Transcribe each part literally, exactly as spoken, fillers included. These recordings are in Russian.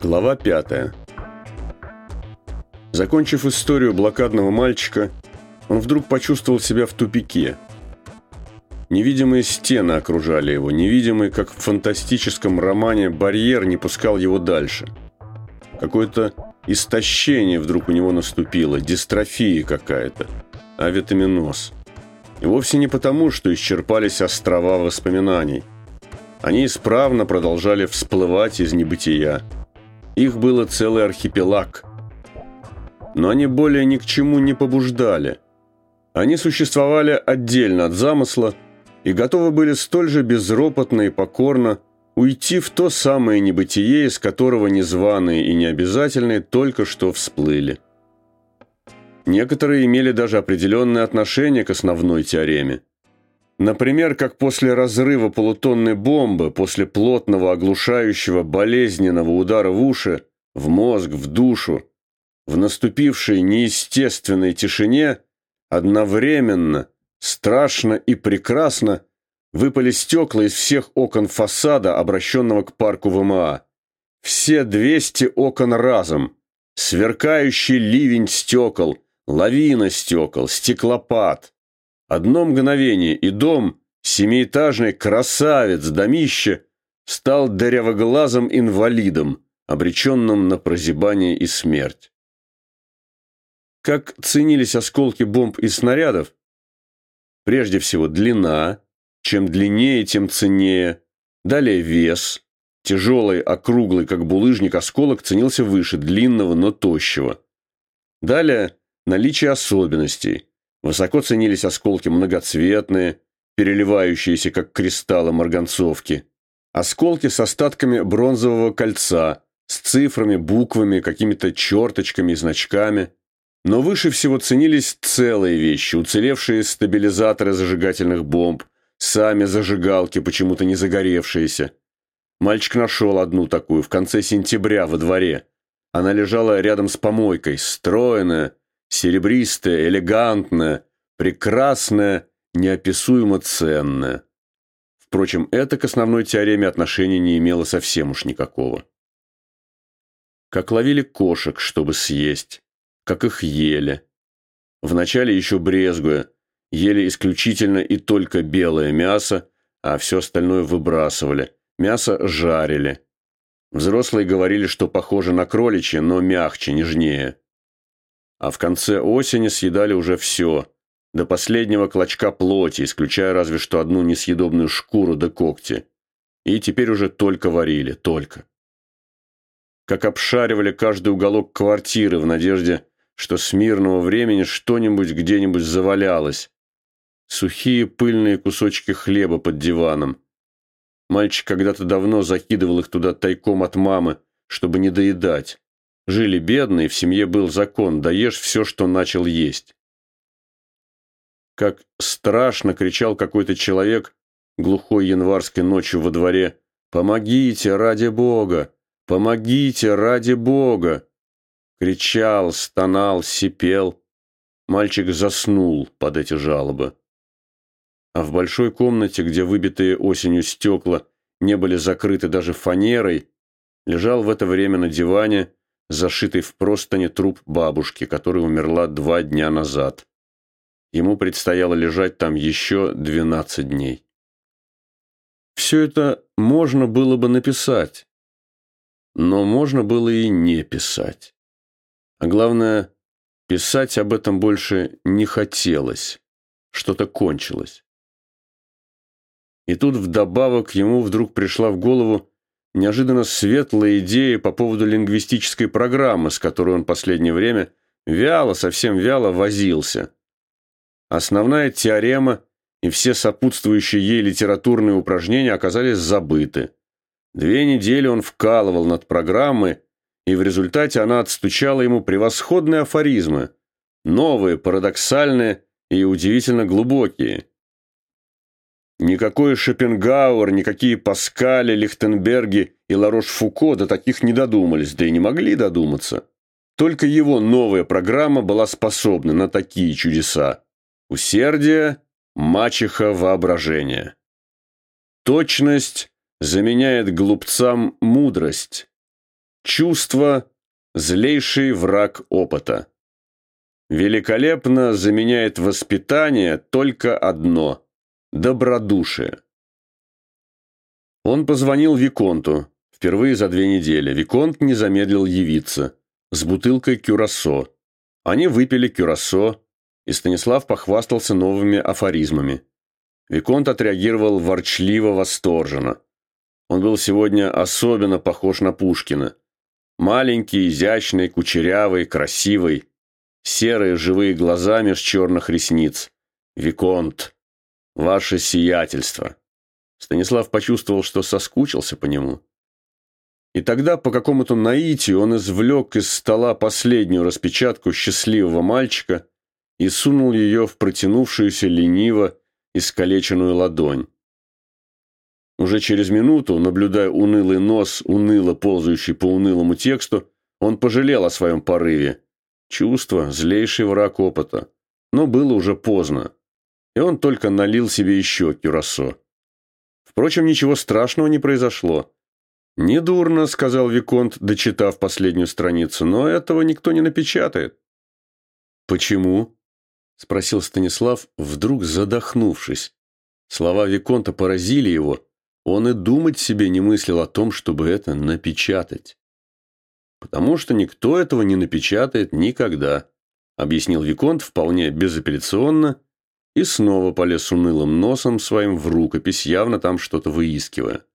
Глава пятая. Закончив историю блокадного мальчика, он вдруг почувствовал себя в тупике. Невидимые стены окружали его, невидимый, как в фантастическом романе, барьер не пускал его дальше. Какое-то истощение вдруг у него наступило, дистрофия какая-то, авитаминоз. И вовсе не потому, что исчерпались острова воспоминаний. Они исправно продолжали всплывать из небытия. Их было целый архипелаг. Но они более ни к чему не побуждали. Они существовали отдельно от замысла и готовы были столь же безропотно и покорно уйти в то самое небытие, из которого незваные и необязательные только что всплыли. Некоторые имели даже определенное отношение к основной теореме. Например, как после разрыва полутонной бомбы, после плотного, оглушающего, болезненного удара в уши, в мозг, в душу, в наступившей неестественной тишине, одновременно, страшно и прекрасно выпали стекла из всех окон фасада, обращенного к парку ВМА. Все двести окон разом, сверкающий ливень стекол, лавина стекол, стеклопад. Одно мгновение, и дом, семиэтажный красавец-домище, стал дырявоглазым инвалидом, обреченным на прозябание и смерть. Как ценились осколки бомб и снарядов? Прежде всего длина, чем длиннее, тем ценнее. Далее вес. Тяжелый, округлый, как булыжник, осколок ценился выше длинного, но тощего. Далее наличие особенностей. Высоко ценились осколки многоцветные, переливающиеся, как кристаллы марганцовки. Осколки с остатками бронзового кольца, с цифрами, буквами, какими-то черточками и значками. Но выше всего ценились целые вещи, уцелевшие стабилизаторы зажигательных бомб, сами зажигалки, почему-то не загоревшиеся. Мальчик нашел одну такую в конце сентября во дворе. Она лежала рядом с помойкой, стройная, серебристая, элегантная, прекрасная, неописуемо ценная. Впрочем, это к основной теореме отношения не имело совсем уж никакого. Как ловили кошек, чтобы съесть, как их ели. Вначале еще брезгуя, ели исключительно и только белое мясо, а все остальное выбрасывали. Мясо жарили. Взрослые говорили, что похоже на кроличье, но мягче, нежнее. А в конце осени съедали уже все, до последнего клочка плоти, исключая разве что одну несъедобную шкуру да когти. И теперь уже только варили, только. Как обшаривали каждый уголок квартиры в надежде, что с мирного времени что-нибудь где-нибудь завалялось. Сухие пыльные кусочки хлеба под диваном. Мальчик когда-то давно закидывал их туда тайком от мамы, чтобы не доедать. Жили бедно, и в семье был закон: доешь все, что начал есть. Как страшно кричал какой-то человек глухой январской ночью во дворе: «Помогите, ради Бога! Помогите, ради Бога!» Кричал, стонал, сипел. Мальчик заснул под эти жалобы. А в большой комнате, где выбитые осенью стекла не были закрыты даже фанерой, лежал в это время на диване зашитый в простыни труп бабушки, которая умерла два дня назад. Ему предстояло лежать там еще двенадцать дней. Все это можно было бы написать, но можно было и не писать. А главное, писать об этом больше не хотелось, что-то кончилось. И тут вдобавок ему вдруг пришла в голову неожиданно светлая идея по поводу лингвистической программы, с которой он последнее время вяло, совсем вяло возился. Основная теорема и все сопутствующие ей литературные упражнения оказались забыты. Две недели он вкалывал над программой, и в результате она отстучала ему превосходные афоризмы, новые, парадоксальные и удивительно глубокие. Никакой Шопенгауэр, никакие Паскали, Лихтенберги и Ларош-Фуко до таких не додумались, да и не могли додуматься. Только его новая программа была способна на такие чудеса. Усердие, мачеха воображения. Точность заменяет глупцам мудрость. Чувство – злейший враг опыта. Великолепно заменяет воспитание только одно – добродушие. Он позвонил Виконту впервые за две недели. Виконт не замедлил явиться с бутылкой кюрасо. Они выпили кюрасо, и Станислав похвастался новыми афоризмами. Виконт отреагировал ворчливо-восторженно. Он был сегодня особенно похож на Пушкина. Маленький, изящный, кучерявый, красивый. Серые живые глаза меж черных ресниц. Виконт, ваше сиятельство. Станислав почувствовал, что соскучился по нему. И тогда по какому-то наитию он извлек из стола последнюю распечатку счастливого мальчика и сунул ее в протянувшуюся лениво искалеченную ладонь. Уже через минуту, наблюдая унылый нос, уныло ползающий по унылому тексту, он пожалел о своем порыве. Чувство – злейший враг опыта. Но было уже поздно, и он только налил себе еще кюрасо. Впрочем, ничего страшного не произошло. «Недурно», – сказал Виконт, дочитав последнюю страницу, – «но этого никто не напечатает». «Почему?» – спросил Станислав, вдруг задохнувшись. Слова Виконта поразили его. Он и думать себе не мыслил о том, чтобы это напечатать. «Потому что никто этого не напечатает никогда», – объяснил Виконт вполне безапелляционно и снова полез унылым носом своим в рукопись, явно там что-то выискивая.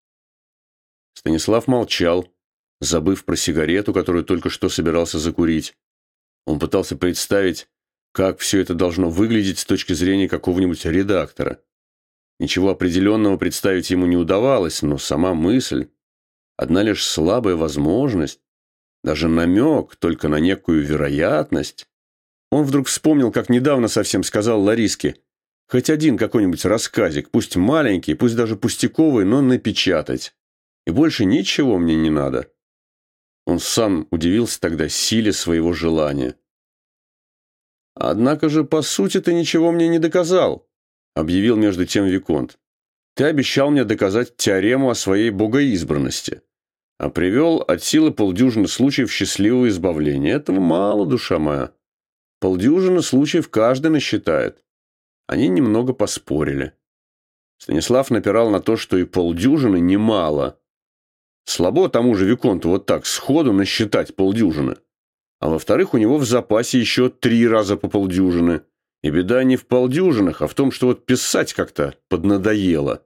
Станислав молчал, забыв про сигарету, которую только что собирался закурить. Он пытался представить, как все это должно выглядеть с точки зрения какого-нибудь редактора. Ничего определенного представить ему не удавалось, но сама мысль, одна лишь слабая возможность, даже намек только на некую вероятность. Он вдруг вспомнил, как недавно совсем сказал Лариске: «Хоть один какой-нибудь рассказик, пусть маленький, пусть даже пустяковый, но напечатать. И больше ничего мне не надо». Он сам удивился тогда силе своего желания. «Однако же, по сути, ты ничего мне не доказал», — объявил между тем Виконт. «Ты обещал мне доказать теорему о своей богоизбранности, а привел от силы полдюжины случаев счастливого избавления. Этого мало, душа моя. Полдюжины случаев каждый насчитает». Они немного поспорили. Станислав напирал на то, что и полдюжины немало. Слабо тому же Виконту вот так сходу насчитать полдюжины. А во-вторых, у него в запасе еще три раза по полдюжины. И беда не в полдюжинах, а в том, что вот писать как-то поднадоело.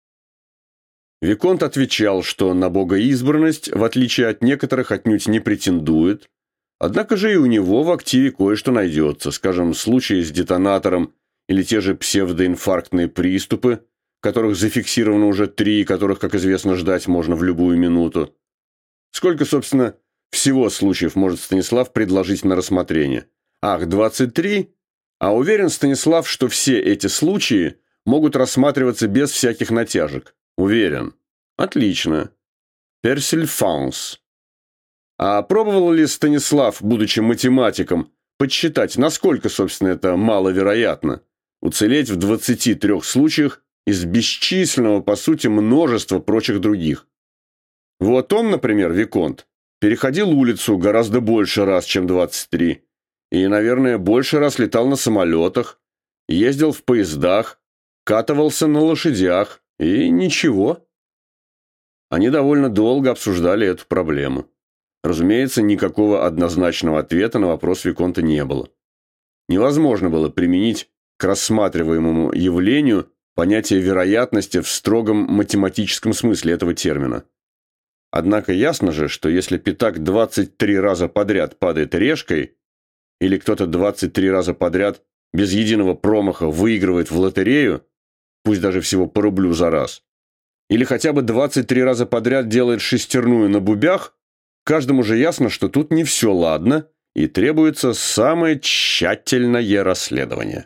Виконт отвечал, что на богоизбранность, в отличие от некоторых, отнюдь не претендует. Однако же и у него в активе кое-что найдется, скажем, случаи с детонатором или те же псевдоинфарктные приступы, которых зафиксировано уже три, и которых, как известно, ждать можно в любую минуту. Сколько, собственно, всего случаев может Станислав предложить на рассмотрение? Ах, двадцать три? А уверен Станислав, что все эти случаи могут рассматриваться без всяких натяжек? Уверен. Отлично. Персильфанс. А пробовал ли Станислав, будучи математиком, подсчитать, насколько, собственно, это маловероятно? Уцелеть в двадцати трех случаях из бесчисленного, по сути, множества прочих других. Вот он, например, Виконт, переходил улицу гораздо больше раз, чем двадцать три. И, наверное, больше раз летал на самолетах, ездил в поездах, катывался на лошадях, и ничего. Они довольно долго обсуждали эту проблему. Разумеется, никакого однозначного ответа на вопрос Виконта не было. Невозможно было применить к рассматриваемому явлению понятие вероятности в строгом математическом смысле этого термина. Однако ясно же, что если пятак двадцать три раза подряд падает решкой, или кто-то двадцать три раза подряд без единого промаха выигрывает в лотерею, пусть даже всего по рублю за раз, или хотя бы двадцать три раза подряд делает шестерную на бубях, каждому же ясно, что тут не все ладно и требуется самое тщательное расследование.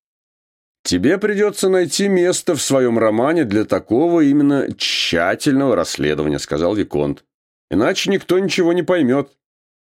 Тебе придется найти место в своем романе для такого именно тщательного расследования, сказал Виконт. Иначе никто ничего не поймет.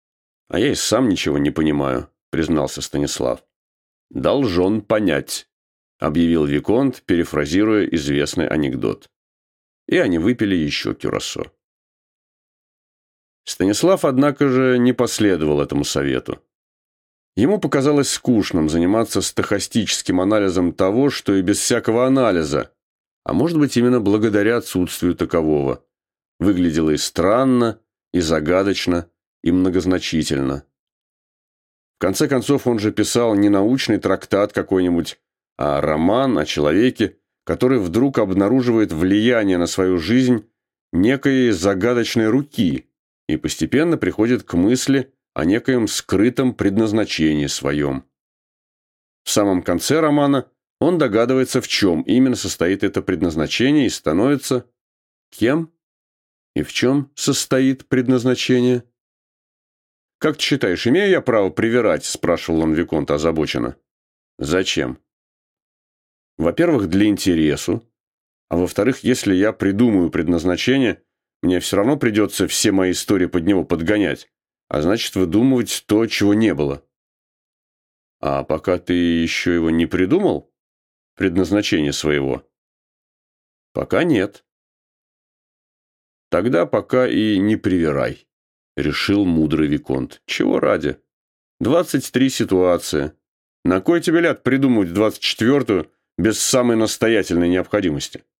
А я и сам ничего не понимаю, признался Станислав. Должен понять, объявил Виконт, перефразируя известный анекдот. И они выпили еще кюрасо. Станислав, однако же, не последовал этому совету. Ему показалось скучным заниматься стохастическим анализом того, что и без всякого анализа, а может быть именно благодаря отсутствию такового, выглядело и странно, и загадочно, и многозначительно. В конце концов, он же писал не научный трактат какой-нибудь, а роман о человеке, который вдруг обнаруживает влияние на свою жизнь некой загадочной руки и постепенно приходит к мысли о некоем скрытом предназначении своем. В самом конце романа он догадывается, в чем именно состоит это предназначение, и становится кем и в чем состоит предназначение. «Как ты считаешь, имею я право привирать?» – спрашивал он виконта озабоченно. «Зачем?» «Во-первых, для интересу, а во-вторых, если я придумаю предназначение, мне все равно придется все мои истории под него подгонять, а значит, выдумывать то, чего не было». «А пока ты еще его не придумал? Предназначение своего?» «Пока нет». «Тогда пока и не привирай», — решил мудрый виконт. «Чего ради? Двадцать три ситуации. На кой тебе ляд придумывать двадцать четвертую без самой настоятельной необходимости?»